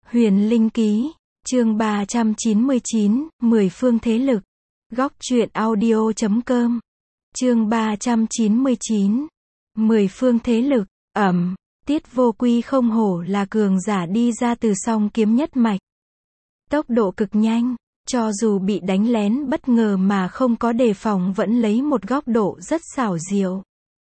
Huyền Linh Ký, chương 399, 10 phương thế lực. Góc truyện audio.com. Chương 399, 10 phương thế lực. Tiết Vô Quy không hổ là cường giả đi ra từ song kiếm nhất mạch. Tốc độ cực nhanh, cho dù bị đánh lén bất ngờ mà không có đề phòng vẫn lấy một góc độ rất xảo diệu.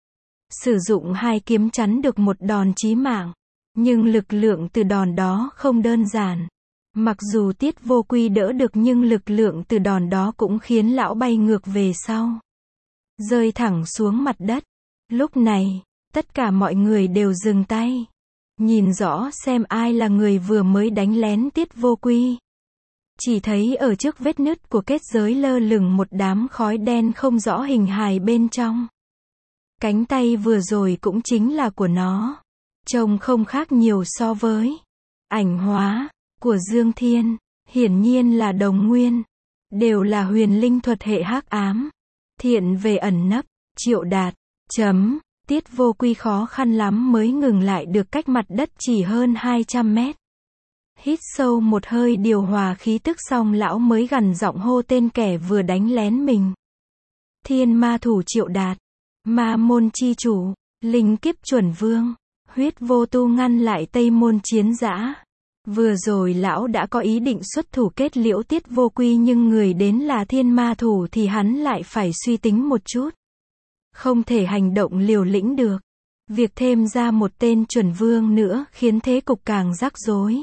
Sử dụng hai kiếm chắn được một đòn chí mạng. Nhưng lực lượng từ đòn đó không đơn giản. Mặc dù Tiết Vô Quy đỡ được nhưng lực lượng từ đòn đó cũng khiến lão bay ngược về sau. Rơi thẳng xuống mặt đất. Lúc này, tất cả mọi người đều dừng tay. Nhìn rõ xem ai là người vừa mới đánh lén Tiết Vô Quy. Chỉ thấy ở trước vết nứt của kết giới lơ lửng một đám khói đen không rõ hình hài bên trong. Cánh tay vừa rồi cũng chính là của nó. Trông không khác nhiều so với ảnh hóa của Dương Thiên, hiển nhiên là đồng nguyên, đều là huyền linh thuật hệ hắc ám. Thiện về ẩn nấp, Triệu Đạt, Tiết Vô Quy khó khăn lắm mới ngừng lại được cách mặt đất chỉ hơn 200 mét. Hít sâu một hơi điều hòa khí tức xong lão mới gằn giọng hô tên kẻ vừa đánh lén mình. Thiên ma thủ Triệu Đạt, ma môn chi chủ, linh kiếp chuẩn vương. Huyết Vô Tu ngăn lại Tây Môn Chiến Dã. Vừa rồi lão đã có ý định xuất thủ kết liễu Tiết Vô Quy nhưng người đến là thiên ma thủ thì hắn lại phải suy tính một chút. Không thể hành động liều lĩnh được. Việc thêm ra một tên chuẩn vương nữa khiến thế cục càng rắc rối.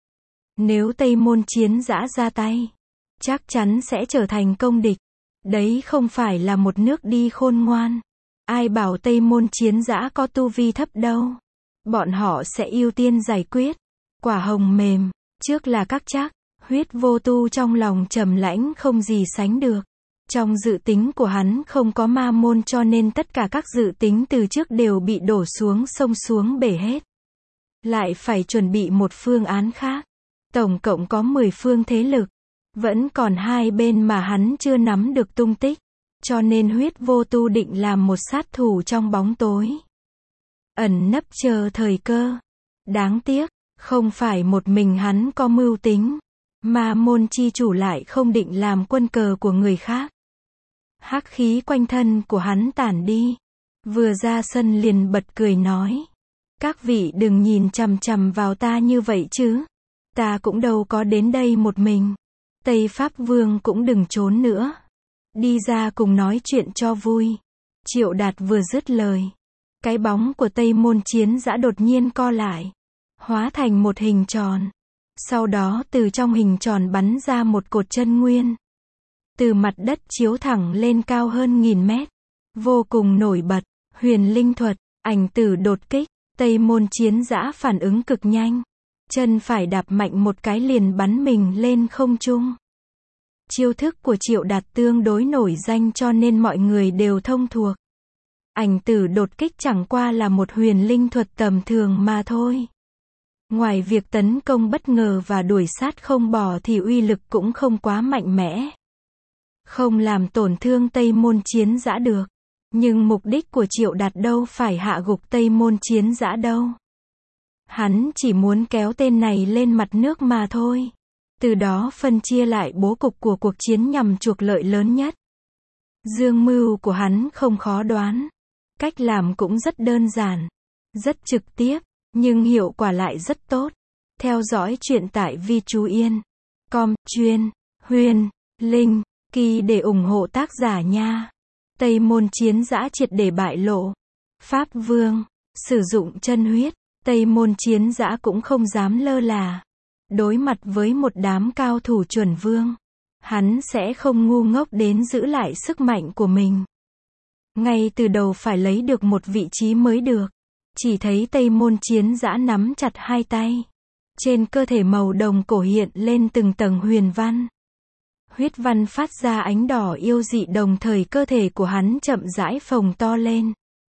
Nếu Tây Môn Chiến Dã ra tay, chắc chắn sẽ trở thành công địch. Đấy không phải là một nước đi khôn ngoan. Ai bảo Tây Môn Chiến Dã có tu vi thấp đâu. Bọn họ sẽ ưu tiên giải quyết. Quả hồng mềm, trước là các chắc. Huyết Vô Tu trong lòng trầm lãnh không gì sánh được. Trong dự tính của hắn không có ma môn cho nên tất cả các dự tính từ trước đều bị đổ xuống sông xuống bể hết. Lại phải chuẩn bị một phương án khác. Tổng cộng có 10 phương thế lực. Vẫn còn hai bên mà hắn chưa nắm được tung tích. Cho nên Huyết Vô Tu định làm một sát thủ trong bóng tối. Ẩn nấp chờ thời cơ. Đáng tiếc, không phải một mình hắn có mưu tính. Ma môn chi chủ lại không định làm quân cờ của người khác. Hắc khí quanh thân của hắn tản đi. Vừa ra sân liền bật cười nói. Các vị đừng nhìn chằm chằm vào ta như vậy chứ. Ta cũng đâu có đến đây một mình. Tây Pháp Vương cũng đừng trốn nữa. Đi ra cùng nói chuyện cho vui. Triệu Đạt vừa dứt lời. Cái bóng của Tây Môn Chiến Dã đột nhiên co lại. Hóa thành một hình tròn. Sau đó từ trong hình tròn bắn ra một cột chân nguyên. Từ mặt đất chiếu thẳng lên cao hơn 1000 mét. Vô cùng nổi bật. Huyền linh thuật, ảnh tử đột kích. Tây Môn Chiến Dã phản ứng cực nhanh. Chân phải đạp mạnh một cái liền bắn mình lên không trung. Chiêu thức của Triệu Đạt tương đối nổi danh cho nên mọi người đều thông thuộc. Ảnh tử đột kích chẳng qua là một huyền linh thuật tầm thường mà thôi. Ngoài việc tấn công bất ngờ và đuổi sát không bỏ thì uy lực cũng không quá mạnh mẽ. Không làm tổn thương Tây Môn Chiến Dã được. Nhưng mục đích của Triệu Đạt đâu phải hạ gục Tây Môn Chiến Dã đâu. Hắn chỉ muốn kéo tên này lên mặt nước mà thôi. Từ đó phân chia lại bố cục của cuộc chiến nhằm chuộc lợi lớn nhất. Dương mưu của hắn không khó đoán. Cách làm cũng rất đơn giản, rất trực tiếp, nhưng hiệu quả lại rất tốt. Theo dõi chuyện tại Vi Chú Yên, com, chuyên, huyền, linh, kỳ để ủng hộ tác giả nha. Tây Môn Chiến Dã triệt để bại lộ. Pháp Vương, sử dụng chân huyết, Tây Môn Chiến Dã cũng không dám lơ là. Đối mặt với một đám cao thủ chuẩn vương, hắn sẽ không ngu ngốc đến giữ lại sức mạnh của mình. Ngay từ đầu phải lấy được một vị trí mới được. Chỉ thấy Tây Môn Chiến Dã nắm chặt hai tay. Trên cơ thể màu đồng cổ hiện lên từng tầng huyền văn. Huyết văn phát ra ánh đỏ yêu dị đồng thời cơ thể của hắn chậm rãi phồng to lên.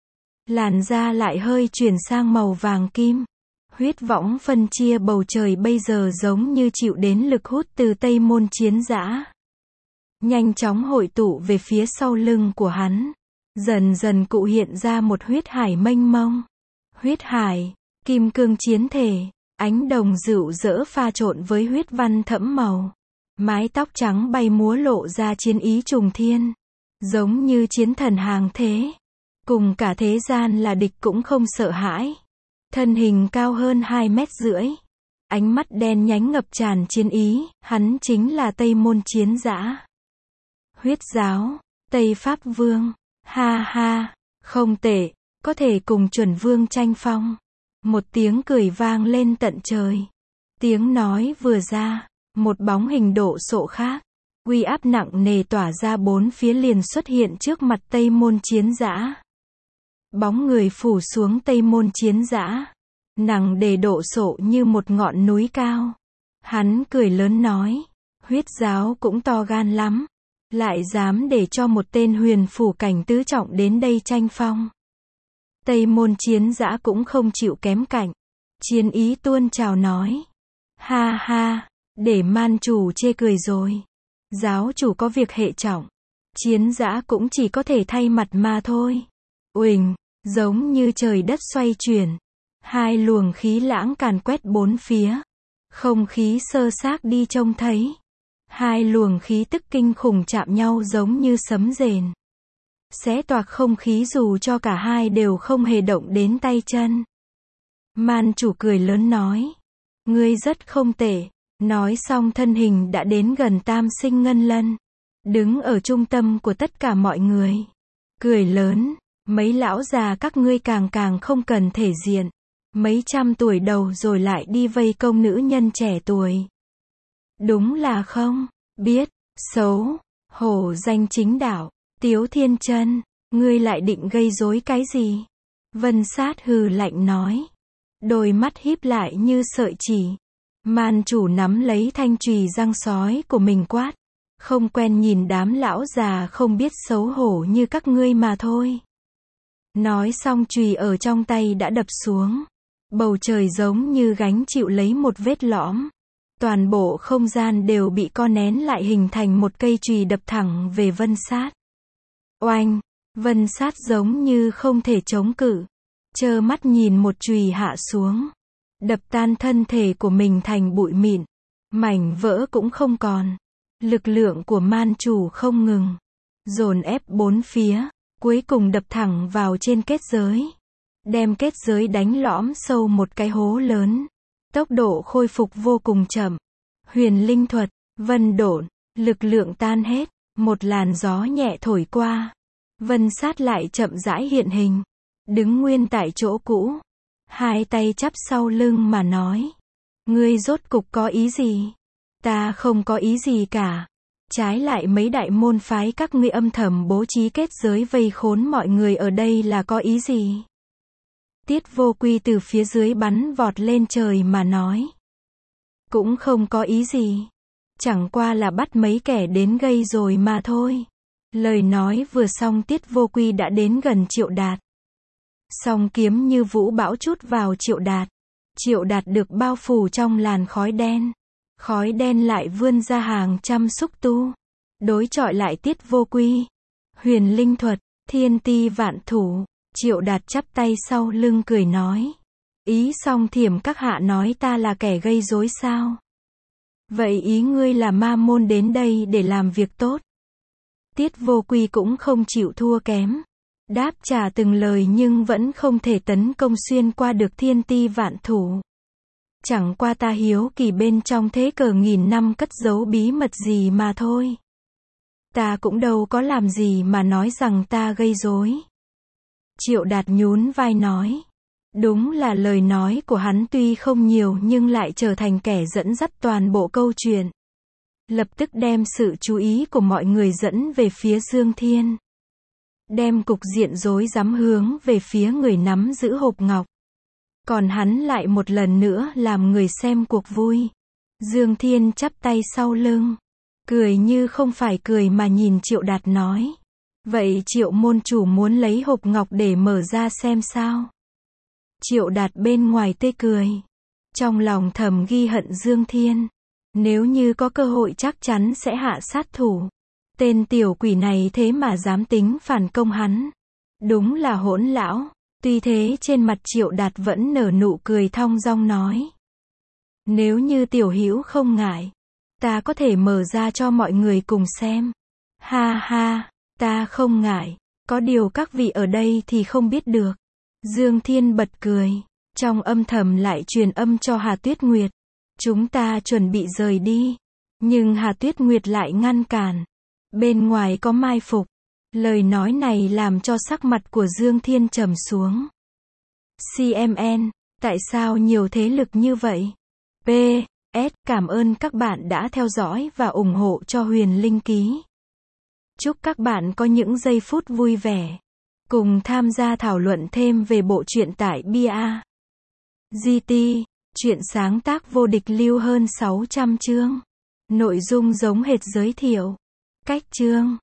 Làn da lại hơi chuyển sang màu vàng kim. Huyết võng phân chia bầu trời bây giờ giống như chịu đến lực hút từ Tây Môn Chiến Dã. Nhanh chóng hội tụ về phía sau lưng của hắn. Dần dần cụ hiện ra một huyết hải mênh mông. Huyết hải, kim cương chiến thể, Ánh đồng rực rỡ pha trộn với huyết văn thẫm màu. Mái tóc trắng bay múa lộ ra chiến ý trùng thiên. Giống như chiến thần hàng thế. Cùng cả thế gian là địch cũng không sợ hãi. Thân hình cao hơn 2,5 mét. Ánh mắt đen nhánh ngập tràn chiến ý, hắn chính là Tây Môn Chiến Dã. Huyết giáo, Tây Pháp Vương. Ha ha, không tệ, có thể cùng chuẩn vương tranh phong. Một tiếng cười vang lên tận trời. Tiếng nói vừa ra, một bóng hình độ sộ khác, uy áp nặng nề tỏa ra bốn phía liền xuất hiện trước mặt Tây Môn Chiến Dã. Bóng người phủ xuống Tây Môn Chiến Dã, nặng nề độ sộ như một ngọn núi cao. Hắn cười lớn nói, huyết giáo cũng to gan lắm, lại dám để cho một tên huyền phủ cảnh tứ trọng đến đây tranh phong. Tây Môn Chiến Dã cũng không chịu kém cạnh, chiến ý tuôn trào nói, ha ha, để man chủ chê cười rồi. Giáo chủ có việc hệ trọng, Chiến Dã cũng chỉ có thể thay mặt mà thôi. Uỳnh, giống như trời đất xoay chuyển, hai luồng khí lãng càn quét bốn phía, không khí sơ xác đi trông thấy. Hai luồng khí tức kinh khủng chạm nhau giống như sấm rền, xé toạc không khí dù cho cả hai đều không hề động đến tay chân. Man chủ cười lớn nói, ngươi rất không tệ. Nói xong thân hình đã đến gần Tam Sinh Ngân Lân, đứng ở trung tâm của tất cả mọi người. Cười lớn, mấy lão già các ngươi càng không cần thể diện. Mấy trăm tuổi đầu rồi lại đi vây công nữ nhân trẻ tuổi. Đúng là không biết xấu hổ danh chính đạo. Tiếu Thiên Chân, ngươi lại định gây rối cái gì? Vân Sát hừ lạnh nói, đôi mắt híp lại như sợi chỉ. Man chủ nắm lấy thanh chùy răng sói của mình quát, không quen nhìn đám lão già không biết xấu hổ như các ngươi mà thôi. Nói xong chùy ở trong tay đã đập xuống. Bầu trời giống như gánh chịu lấy một vết lõm. Toàn bộ không gian đều bị co nén lại hình thành một cây chùy đập thẳng về Vân Sát. Oanh, Vân Sát giống như không thể chống cự, trơ mắt nhìn một chùy hạ xuống, đập tan thân thể của mình thành bụi mịn, mảnh vỡ cũng không còn. Lực lượng của man chủ không ngừng, dồn ép bốn phía, cuối cùng đập thẳng vào trên kết giới, đem kết giới đánh lõm sâu một cái hố lớn. Tốc độ khôi phục vô cùng chậm. Huyền linh thuật, vân độn, lực lượng tan hết, một làn gió nhẹ thổi qua. Vân Sát lại chậm rãi hiện hình, đứng nguyên tại chỗ cũ, hai tay chắp sau lưng mà nói, ngươi rốt cục có ý gì? Ta không có ý gì cả. Trái lại mấy đại môn phái các ngươi âm thầm bố trí kết giới vây khốn mọi người ở đây là có ý gì? Tiết Vô Quy từ phía dưới bắn vọt lên trời mà nói, cũng không có ý gì, chẳng qua là bắt mấy kẻ đến gây rồi mà thôi. Lời nói vừa xong Tiết Vô Quy đã đến gần Triệu Đạt. Song kiếm như vũ bão trút vào Triệu Đạt. Triệu Đạt được bao phủ trong làn khói đen. Khói đen lại vươn ra hàng trăm xúc tu, đối chọi lại Tiết Vô Quy. Huyền linh thuật, thiên ti vạn thủ. Triệu Đạt chắp tay sau lưng cười nói, ý song thiểm các hạ nói ta là kẻ gây rối sao? Vậy ý ngươi là ma môn đến đây để làm việc tốt? Tiết Vô Quy cũng không chịu thua kém, đáp trả từng lời nhưng vẫn không thể tấn công xuyên qua được thiên ti vạn thủ. Chẳng qua ta hiếu kỳ bên trong thế cờ nghìn năm cất giấu bí mật gì mà thôi. Ta cũng đâu có làm gì mà nói rằng ta gây rối. Triệu Đạt nhún vai nói, đúng là lời nói của hắn tuy không nhiều nhưng lại trở thành kẻ dẫn dắt toàn bộ câu chuyện. Lập tức đem sự chú ý của mọi người dẫn về phía Dương Thiên. Đem cục diện rối rắm hướng về phía người nắm giữ hộp ngọc. Còn hắn lại một lần nữa làm người xem cuộc vui. Dương Thiên chắp tay sau lưng, cười như không phải cười mà nhìn Triệu Đạt nói, vậy Triệu môn chủ muốn lấy hộp ngọc để mở ra xem sao? Triệu Đạt bên ngoài tê cười, trong lòng thầm ghi hận Dương Thiên. Nếu như có cơ hội chắc chắn sẽ hạ sát thủ. Tên tiểu quỷ này thế mà dám tính phản công hắn. Đúng là hỗn lão. Tuy thế trên mặt Triệu Đạt vẫn nở nụ cười thong dong nói, Nếu như Tiểu Hữu không ngại, ta có thể mở ra cho mọi người cùng xem. Ha ha, ta không ngại, có điều các vị ở đây thì không biết được. Dương Thiên bật cười, trong âm thầm lại truyền âm cho Hà Tuyết Nguyệt. Chúng ta chuẩn bị rời đi, nhưng Hà Tuyết Nguyệt lại ngăn cản. Bên ngoài có mai phục. Lời nói này làm cho sắc mặt của Dương Thiên trầm xuống. CMN, tại sao nhiều thế lực như vậy? PS, cảm ơn các bạn đã theo dõi và ủng hộ cho Huyền Linh Ký. Chúc các bạn có những giây phút vui vẻ. Cùng tham gia thảo luận thêm về bộ truyện tại BA.GT, truyện sáng tác vô địch lưu hơn 600 chương. Nội dung giống hệt giới thiệu. Cách chương.